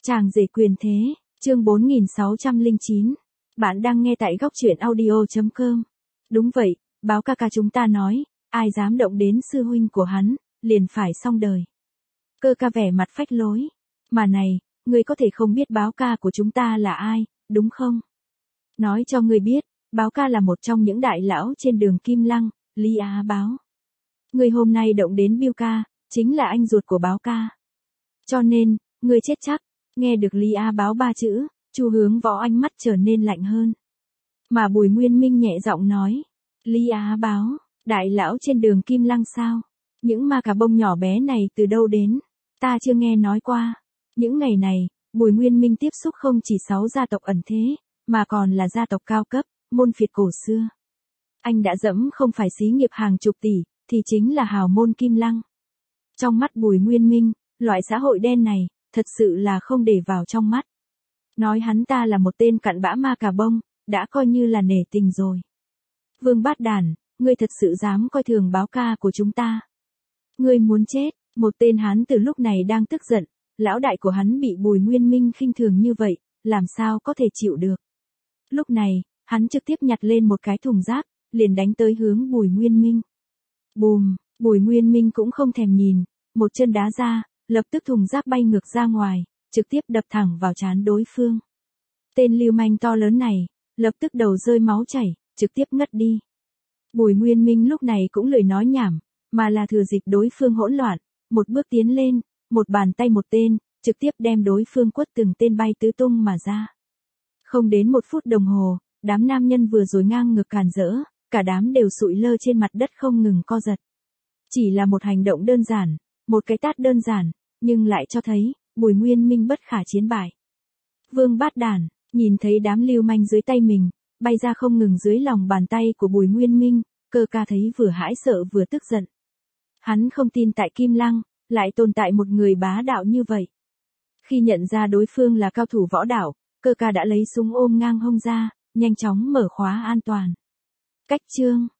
Chàng rể quyền thế, chương 4609. Bạn đang nghe tại góc truyện audio.com. Đúng vậy, báo ca ca chúng ta nói, ai dám động đến sư huynh của hắn, liền phải xong đời. Cơ ca vẻ mặt phách lối. Mà này, ngươi có thể không biết báo ca của chúng ta là ai, đúng không? Nói cho ngươi biết, báo ca là một trong những đại lão trên đường Kim Lăng, Lý Á Báo. Ngươi hôm nay động đến Biêu ca, chính là anh ruột của báo ca. Cho nên, ngươi chết chắc. Nghe được Lý Á Báo ba chữ, Chu Hướng Võ ánh mắt trở nên lạnh hơn. Mà Bùi Nguyên Minh nhẹ giọng nói, Lý Á Báo, đại lão trên đường Kim Lăng sao? Những ma cà bông nhỏ bé này từ đâu đến? Ta chưa nghe nói qua. Những ngày này, Bùi Nguyên Minh tiếp xúc không chỉ 6 gia tộc ẩn thế, mà còn là gia tộc cao cấp, môn phiệt cổ xưa. Anh đã dẫm không phải xí nghiệp hàng chục tỷ, thì chính là hào môn Kim Lăng. Trong mắt Bùi Nguyên Minh, loại xã hội đen này, thật sự là không để vào trong mắt. Nói hắn ta là một tên cặn bã ma cà bông, đã coi như là nể tình rồi. Vương Bát Đản, ngươi thật sự dám coi thường báo ca của chúng ta. Ngươi muốn chết, một tên hắn từ lúc này đang tức giận, lão đại của hắn bị Bùi Nguyên Minh khinh thường như vậy, làm sao có thể chịu được. Lúc này, hắn trực tiếp nhặt lên một cái thùng rác, liền đánh tới hướng Bùi Nguyên Minh. Bùm, Bùi Nguyên Minh cũng không thèm nhìn, một chân đá ra, lập tức thùng rác bay ngược ra ngoài, trực tiếp đập thẳng vào trán đối phương. Tên lưu manh to lớn này, lập tức đầu rơi máu chảy, trực tiếp ngất đi. Bùi Nguyên Minh lúc này cũng lười nói nhảm, mà là thừa dịp đối phương hỗn loạn, một bước tiến lên, một bàn tay một tên, trực tiếp đem đối phương quất từng tên bay tứ tung mà ra. Không đến 1 phút đồng hồ, đám nam nhân vừa rồi ngang ngược càn rỡ, cả đám đều sụi lơ trên mặt đất không ngừng co giật. Chỉ là một hành động đơn giản, một cái tát đơn giản, nhưng lại cho thấy, Bùi Nguyên Minh bất khả chiến bại. Vương Bát Đản, nhìn thấy đám lưu manh dưới tay mình, bay ra không ngừng dưới lòng bàn tay của Bùi Nguyên Minh, Cơ ca thấy vừa hãi sợ vừa tức giận. Hắn không tin tại Kim Lăng, lại tồn tại một người bá đạo như vậy. Khi nhận ra đối phương là cao thủ võ đạo, Cơ ca đã lấy súng ôm ngang hông ra, nhanh chóng mở khóa an toàn. Cách chương